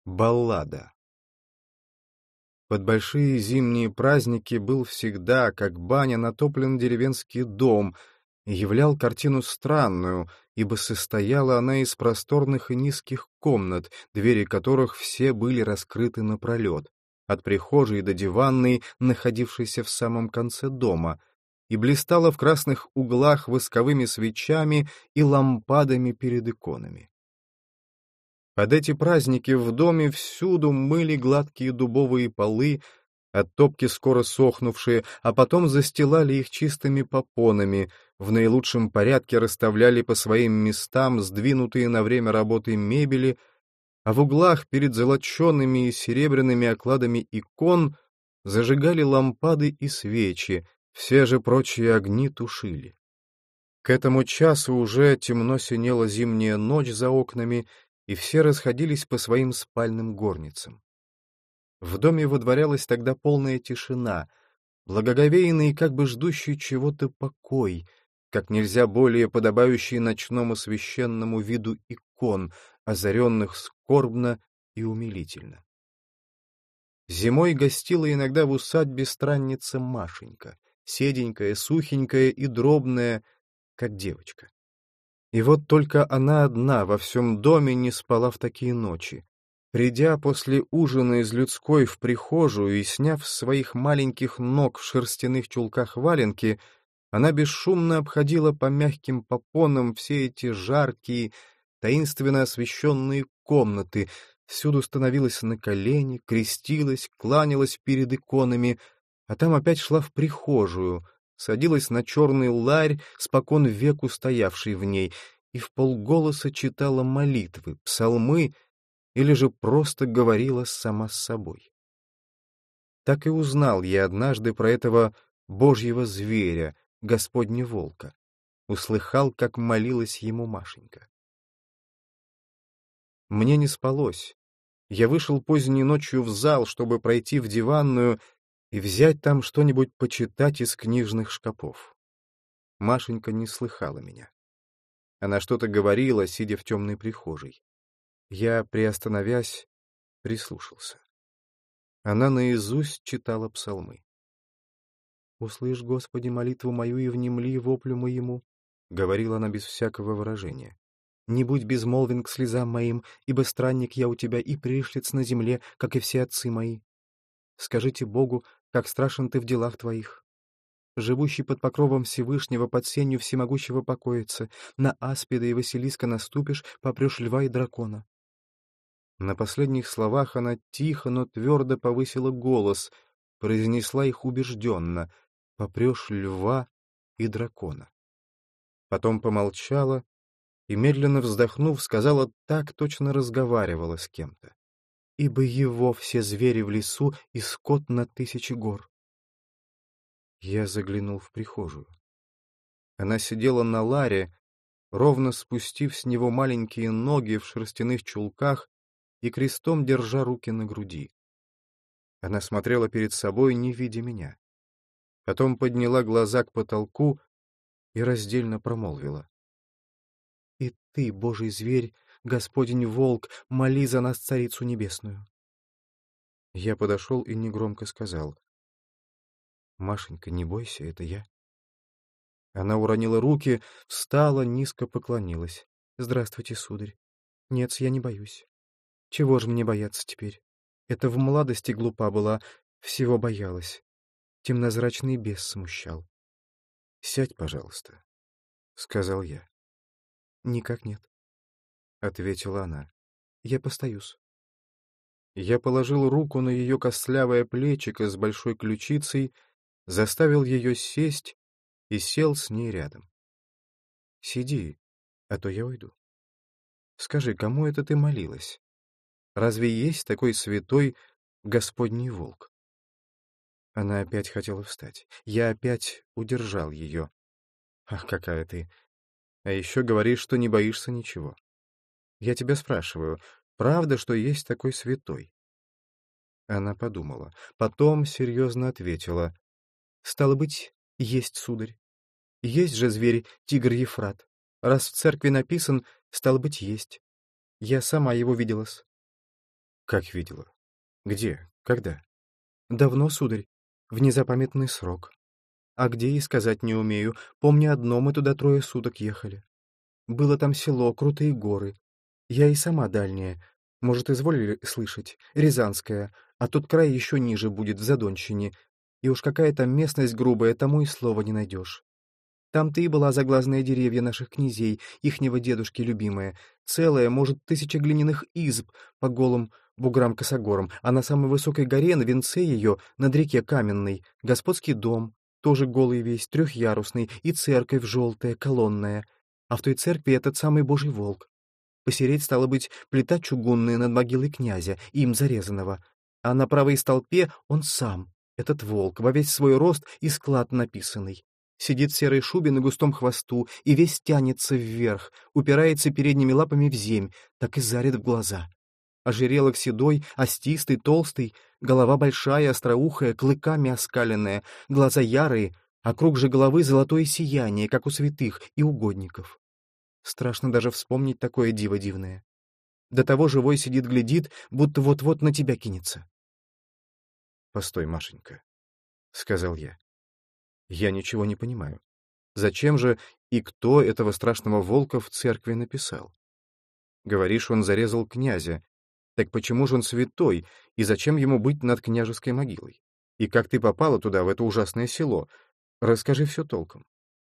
Баллада. Под большие зимние праздники был всегда, как баня, натоплен деревенский дом и являл картину странную, ибо состояла она из просторных и низких комнат, двери которых все были раскрыты напролет, от прихожей до диванной, находившейся в самом конце дома, и блистала в красных углах восковыми свечами и лампадами перед иконами. Под эти праздники в доме всюду мыли гладкие дубовые полы, от топки скоро сохнувшие, а потом застилали их чистыми попонами, в наилучшем порядке расставляли по своим местам сдвинутые на время работы мебели, а в углах перед золочеными и серебряными окладами икон зажигали лампады и свечи, все же прочие огни тушили. К этому часу уже темно синела зимняя ночь за окнами, и все расходились по своим спальным горницам. В доме водворялась тогда полная тишина, благоговейный и как бы ждущий чего-то покой, как нельзя более подобающий ночному священному виду икон, озаренных скорбно и умилительно. Зимой гостила иногда в усадьбе странница Машенька, седенькая, сухенькая и дробная, как девочка. И вот только она одна во всем доме не спала в такие ночи. Придя после ужина из людской в прихожую и сняв с своих маленьких ног в шерстяных чулках валенки, она бесшумно обходила по мягким попонам все эти жаркие, таинственно освещенные комнаты, всюду становилась на колени, крестилась, кланялась перед иконами, а там опять шла в прихожую, садилась на черный ларь, спокон веку стоявший в ней, и вполголоса читала молитвы, псалмы или же просто говорила сама с собой. Так и узнал я однажды про этого божьего зверя, Господня волка. Услыхал, как молилась ему Машенька. Мне не спалось. Я вышел поздней ночью в зал, чтобы пройти в диванную и взять там что-нибудь почитать из книжных шкапов. Машенька не слыхала меня. Она что-то говорила, сидя в темной прихожей. Я, приостановясь, прислушался. Она наизусть читала псалмы. «Услышь, Господи, молитву мою и внемли воплю моему», — говорила она без всякого выражения. «Не будь безмолвен к слезам моим, ибо странник я у тебя и пришлец на земле, как и все отцы мои. Скажите Богу, как страшен ты в делах твоих. Живущий под покровом Всевышнего, под сенью всемогущего покоится, на аспида и Василиска наступишь, попрешь льва и дракона». На последних словах она тихо, но твердо повысила голос, произнесла их убежденно: «Попрешь льва и дракона». Потом помолчала и, медленно вздохнув, сказала так, точно разговаривала с кем-то: «Ибо его все звери в лесу и скот на 1000 гор». Я заглянул в прихожую. Она сидела на ларе, ровно спустив с него маленькие ноги в шерстяных чулках и крестом держа руки на груди. Она смотрела перед собой, не видя меня. Потом подняла глаза к потолку и раздельно промолвила: «И ты, Божий зверь, Господень волк, моли за нас Царицу Небесную». Я подошел и негромко сказал: «Машенька, не бойся, это я». Она уронила руки, встала, низко поклонилась. «Здравствуйте, сударь. Нет, я не боюсь. Чего же мне бояться теперь? Это в молодости глупа была, всего боялась. Темнозрачный бес смущал». «Сядь, пожалуйста», — сказал я. «Никак нет», — ответила она. «Я постаюсь». Я положил руку на ее костлявое плечико с большой ключицей, заставил ее сесть и сел с ней рядом. «Сиди, а то я уйду. Скажи, кому это ты молилась? Разве есть такой святой Господний волк?» Она опять хотела встать. Я опять удержал ее. «Ах, какая ты! А еще говоришь, что не боишься ничего. Я тебя спрашиваю, правда, что есть такой святой?» Она подумала. Потом серьезно ответила: «Стало быть, есть, сударь. Есть же зверь тигр Ефрат. Раз в церкви написан, стало быть, есть. Я сама его виделась». Как видела? Где? Когда? Давно, сударь, в незапамятный срок. А где и сказать не умею. Помню одно, мы туда 3 суток ехали. Было там село, крутые горы. Я и сама дальняя. Может, изволили слышать? Рязанская. А тот край еще ниже будет, в Задонщине. И уж какая там местность грубая, тому и слова не найдешь. Там-то и была заглазные деревья наших князей, ихнего дедушки любимая. Целая, может, 1000 глиняных изб по голым буграм-косогорам, а на самой высокой горе, на венце ее, над реке Каменной, господский дом, тоже голый весь, 3-ярусный, и церковь желтая, колонная. А в той церкви этот самый Божий волк. Посереть, стало быть, плита чугунная над могилой князя, им зарезанного. А на правой столпе он сам, этот волк, во весь свой рост и склад написанный. Сидит в серой шубе на густом хвосту и весь тянется вверх, упирается передними лапами в земь, так и зарит в глаза. Ожерелок седой, остистый, толстый, голова большая, остроухая, клыками оскаленная, глаза ярые, а круг же головы золотое сияние, как у святых и угодников. Страшно даже вспомнить такое диво дивное. До того живой сидит-глядит, будто вот-вот на тебя кинется. «Постой, Машенька», — сказал я. «Я ничего не понимаю. Зачем же и кто этого страшного волка в церкви написал? Говоришь, он зарезал князя. Так почему же он святой, и зачем ему быть над княжеской могилой? И как ты попала туда, в это ужасное село? Расскажи все толком».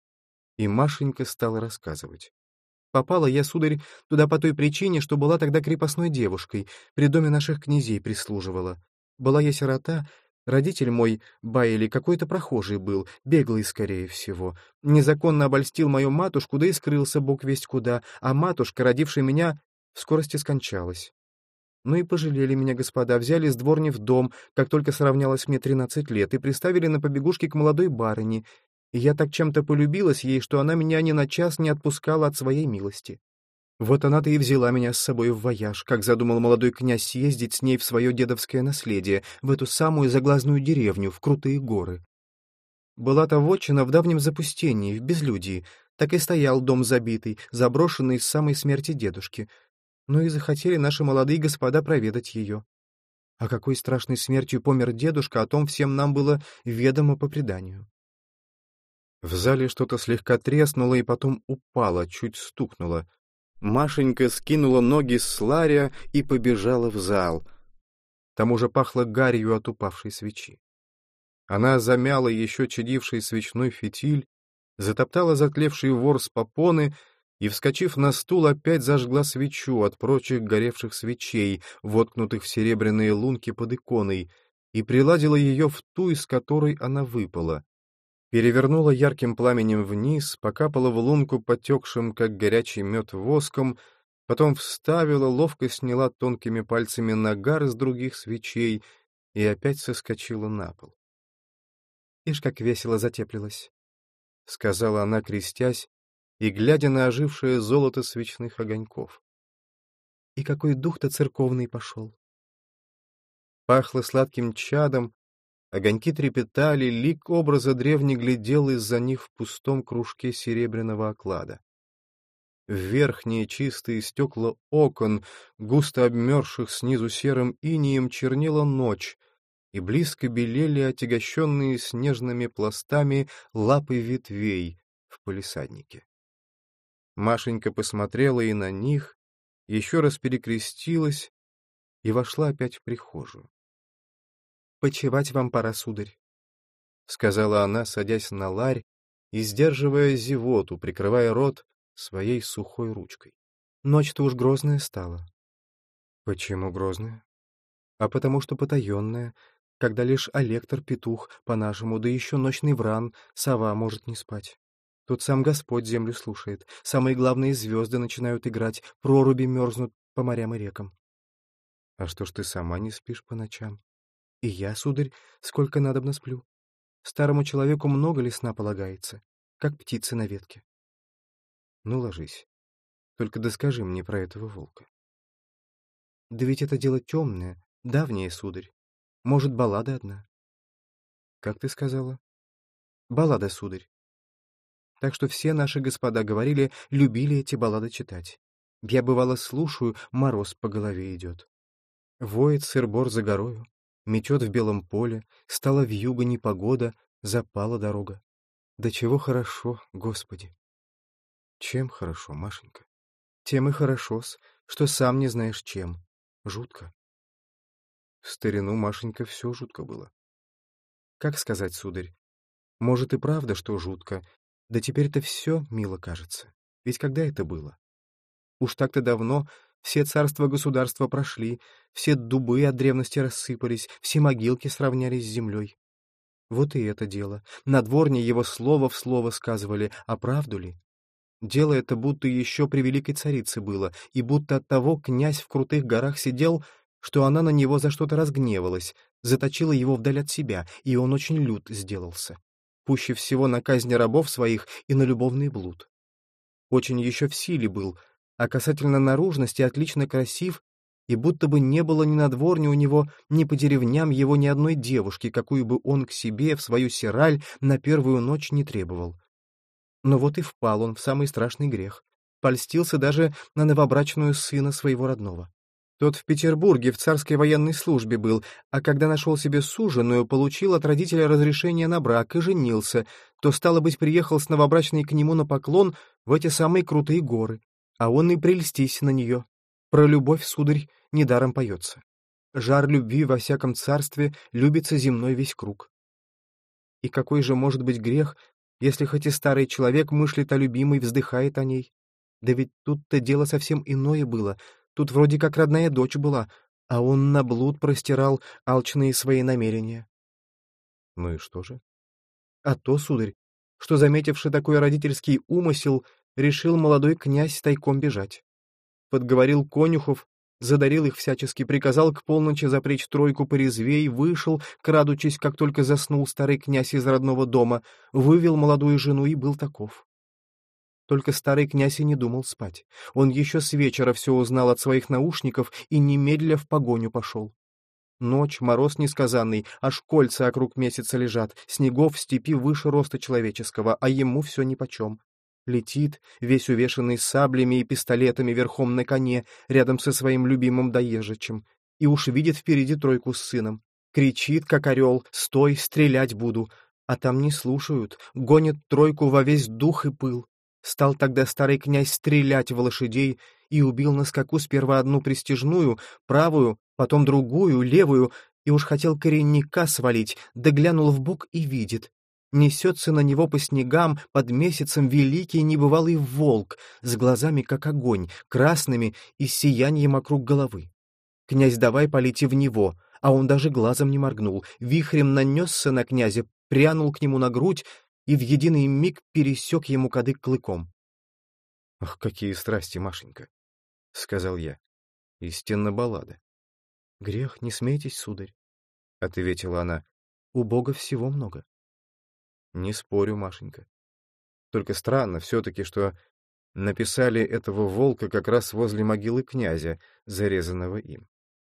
И Машенька стала рассказывать. Попала я, сударь, туда по той причине, что была тогда крепостной девушкой, при доме наших князей прислуживала. Была я сирота, родитель мой, Байли, какой-то прохожий был, беглый, скорее всего. Незаконно обольстил мою матушку, да и скрылся бог весть куда, а матушка, родившая меня, в скорости скончалась. Ну и пожалели меня господа, взяли с дворни в дом, как только сравнялось мне 13 лет, и приставили на побегушки к молодой барыне, и я так чем-то полюбилась ей, что она меня ни на час не отпускала от своей милости. Вот она-то и взяла меня с собой в вояж, как задумал молодой князь съездить с ней в свое дедовское наследие, в эту самую заглазную деревню, в крутые горы. Была-то вотчина в давнем запустении, в безлюдии, так и стоял дом забитый, заброшенный с самой смерти дедушки. Ну и захотели наши молодые господа проведать ее. А какой страшной смертью помер дедушка, о том всем нам было ведомо по преданию. В зале что-то слегка треснуло и потом упало, чуть стукнуло. Машенька скинула ноги с ларя и побежала в зал. Там уже пахло гарью от упавшей свечи. Она замяла еще чадивший свечной фитиль, затоптала затлевший ворс попоны и, вскочив на стул, опять зажгла свечу от прочих горевших свечей, воткнутых в серебряные лунки под иконой, и приладила ее в ту, из которой она выпала. Перевернула ярким пламенем вниз, покапала в лунку потекшим, как горячий мед, воском, потом вставила, ловко сняла тонкими пальцами нагар из других свечей и опять соскочила на пол. Ишь, как весело затеплилась, — сказала она, крестясь, и глядя на ожившее золото свечных огоньков. и какой дух-то церковный пошел. Пахло сладким чадом, огоньки трепетали, лик образа древний глядел из-за них в пустом кружке серебряного оклада. В верхние чистые стекла окон, густо обмерзших снизу серым инеем, чернела ночь, и близко белели отягощенные снежными пластами лапы ветвей в палисаднике. Машенька посмотрела и на них, еще раз перекрестилась и вошла опять в прихожую. «Почевать вам пора, сударь», — сказала она, садясь на ларь и сдерживая зевоту, прикрывая рот своей сухой ручкой. «Ночь-то уж грозная стала». «Почему грозная?» «А потому что потаенная, когда лишь алектор-петух, по-нашему, да еще ночный вран, сова может не спать. Тут сам Господь землю слушает, самые главные звезды начинают играть, проруби мерзнут по морям и рекам». «А что ж ты сама не спишь по ночам?» «И я, сударь, сколько надобно сплю. Старому человеку много ли сна полагается, как птицы на ветке». «Ну, ложись. Только доскажи мне про этого волка». «Да ведь это дело темное, давнее, сударь. Может, баллада одна». «Как ты сказала?» «Баллада, сударь. Так что все наши господа говорили, любили эти баллады читать. Я, бывало, слушаю, мороз по голове идет». Воет сыр-бор за горою, метет в белом поле, стала вьюга непогода, запала дорога. Да чего хорошо, Господи! Чем хорошо, Машенька? Тем и хорошо-с, что сам не знаешь чем. Жутко. В старину, Машенька, все жутко было. Как сказать, сударь? Может, и правда, что жутко, да теперь-то все мило кажется. Ведь когда это было? Уж так-то давно все царства-государства прошли, все дубы от древности рассыпались, все могилки сравнялись с землей. Вот и это дело. На дворне его слово в слово сказывали, а правду ли? Дело это будто еще при великой царице было, и будто оттого князь в крутых горах сидел, что она на него за что-то разгневалась, заточила его вдаль от себя, и он очень лют сделался. Пуще всего на казнь рабов своих и на любовный блуд. Очень еще в силе был, а касательно наружности отлично красив, и будто бы не было ни на дворне у него, ни по деревням его ни одной девушки, какую бы он к себе в свою сираль на первую ночь не требовал. Но вот и впал он в самый страшный грех. Польстился даже на новобрачную сына своего родного. Тот в Петербурге в царской военной службе был, а когда нашел себе суженую, получил от родителя разрешение на брак и женился, то, стало быть, приехал с новобрачной к нему на поклон в эти самые крутые горы, а он и прельстись на нее. Про любовь, сударь, недаром поется. Жар любви во всяком царстве любится земной весь круг. И какой же может быть грех, если хоть и старый человек мыслит о любимой, вздыхает о ней? Да ведь тут-то дело совсем иное было. Тут вроде как родная дочь была, а он на блуд простирал алчные свои намерения. Ну и что же? А то, сударь, что, заметивши такой родительский умысел, решил молодой князь тайком бежать. Подговорил конюхов, задарил их всячески, приказал к полночи запречь тройку порезвей, вышел, крадучись, как только заснул старый князь из родного дома, вывел молодую жену и был таков. Только старый князь и не думал спать. Он еще с вечера все узнал от своих наушников и немедля в погоню пошел. Ночь, мороз несказанный, аж кольца округ месяца лежат, снегов в степи выше роста человеческого, а ему все нипочем. Летит, весь увешанный саблями и пистолетами верхом на коне, рядом со своим любимым доезжичем, и уж видит впереди тройку с сыном. Кричит, как орел: «Стой, стрелять буду!» А там не слушают, гонят тройку во весь дух и пыл. Стал тогда старый князь стрелять в лошадей и убил на скаку сперва одну пристяжную, правую, потом другую, левую, и уж хотел коренника свалить, да глянул вбок и видит. Несется на него по снегам под месяцем великий небывалый волк, с глазами как огонь, красными и с сиянием округ головы. Князь давай полети в него, а он даже глазом не моргнул, вихрем нанесся на князя, прянул к нему на грудь и в единый миг пересек ему кадык клыком. — Ах, какие страсти, Машенька! — сказал я. — Истинно баллада. — Грех, не смейтесь, сударь, — ответила она. — У Бога всего много. — Не спорю, Машенька. Только странно все-таки, что написали этого волка как раз возле могилы князя, зарезанного им.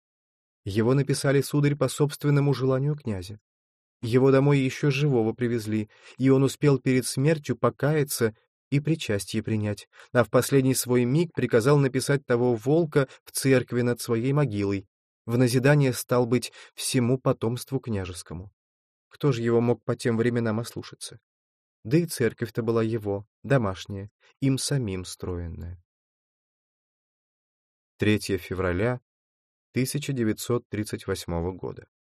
Его написали, сударь, по собственному желанию князя. Его домой еще живого привезли, и он успел перед смертью покаяться и причастие принять, а в последний свой миг приказал написать того волка в церкви над своей могилой, в назидание, стал быть, всему потомству княжескому. Кто же его мог по тем временам ослушаться? Да и церковь-то была его, домашняя, им самим строенная. 3 февраля 1938 года.